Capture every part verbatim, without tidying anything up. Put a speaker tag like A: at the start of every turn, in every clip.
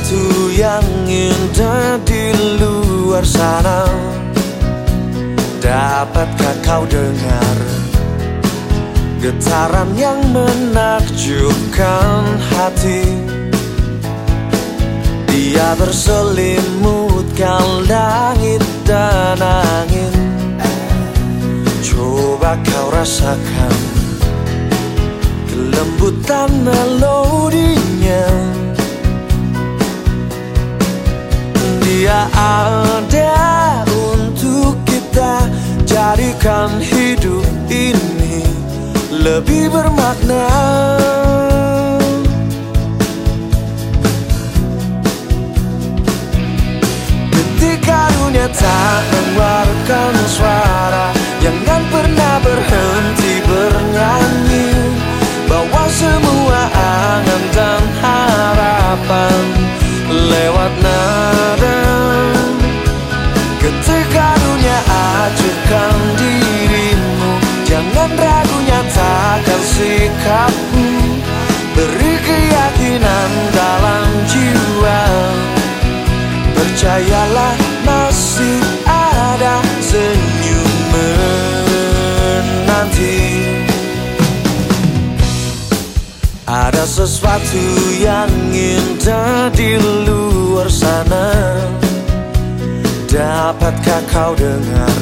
A: sesuatu yang indah di luar sana. Dapatkah kau dengar getaran yang menakjubkan hati? Dia berselimutkan langit dan angin. Coba kau rasakan kelembutan melodinya. Dia ada untuk kita, jadikan hidup ini lebih bermakna. Ketika dunia tak mengeluarkan suara, jangan pernah berhenti bernyanyi. Bawa semua angan dan harapan lewat nada. Ketika dunia acuhkan dirimu, jangan ragu nyatakan sikapmu. Beri keyakinan dalam jiwa, percayalah masih ada senyum menanti. Ada sesuatu yang indah di luar sana. Dapatkah kau dengar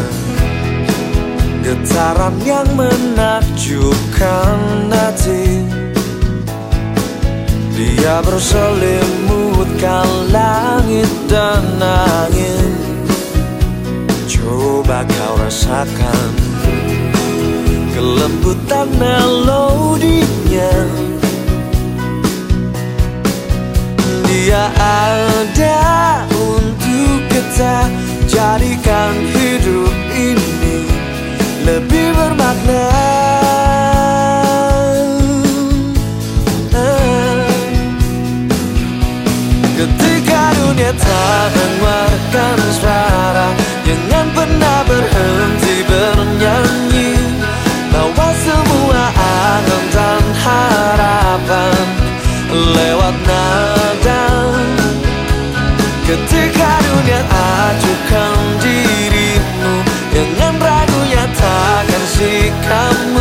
A: getaran yang menakjubkan hati? Dia berselimutkan langit dan angin. Coba kau rasakan kelembutan melodinya. Dia ada untuk kita, jadikan hidup ini lebih bermakna. Ketika dunia tak mengeluarkan suara, jangan pernah berhenti bernyanyi. Bawa semua angan dan harapan lewat nada. Ketika dunia acuhkan dirimu, jangan ragu nyatakan sikapmu.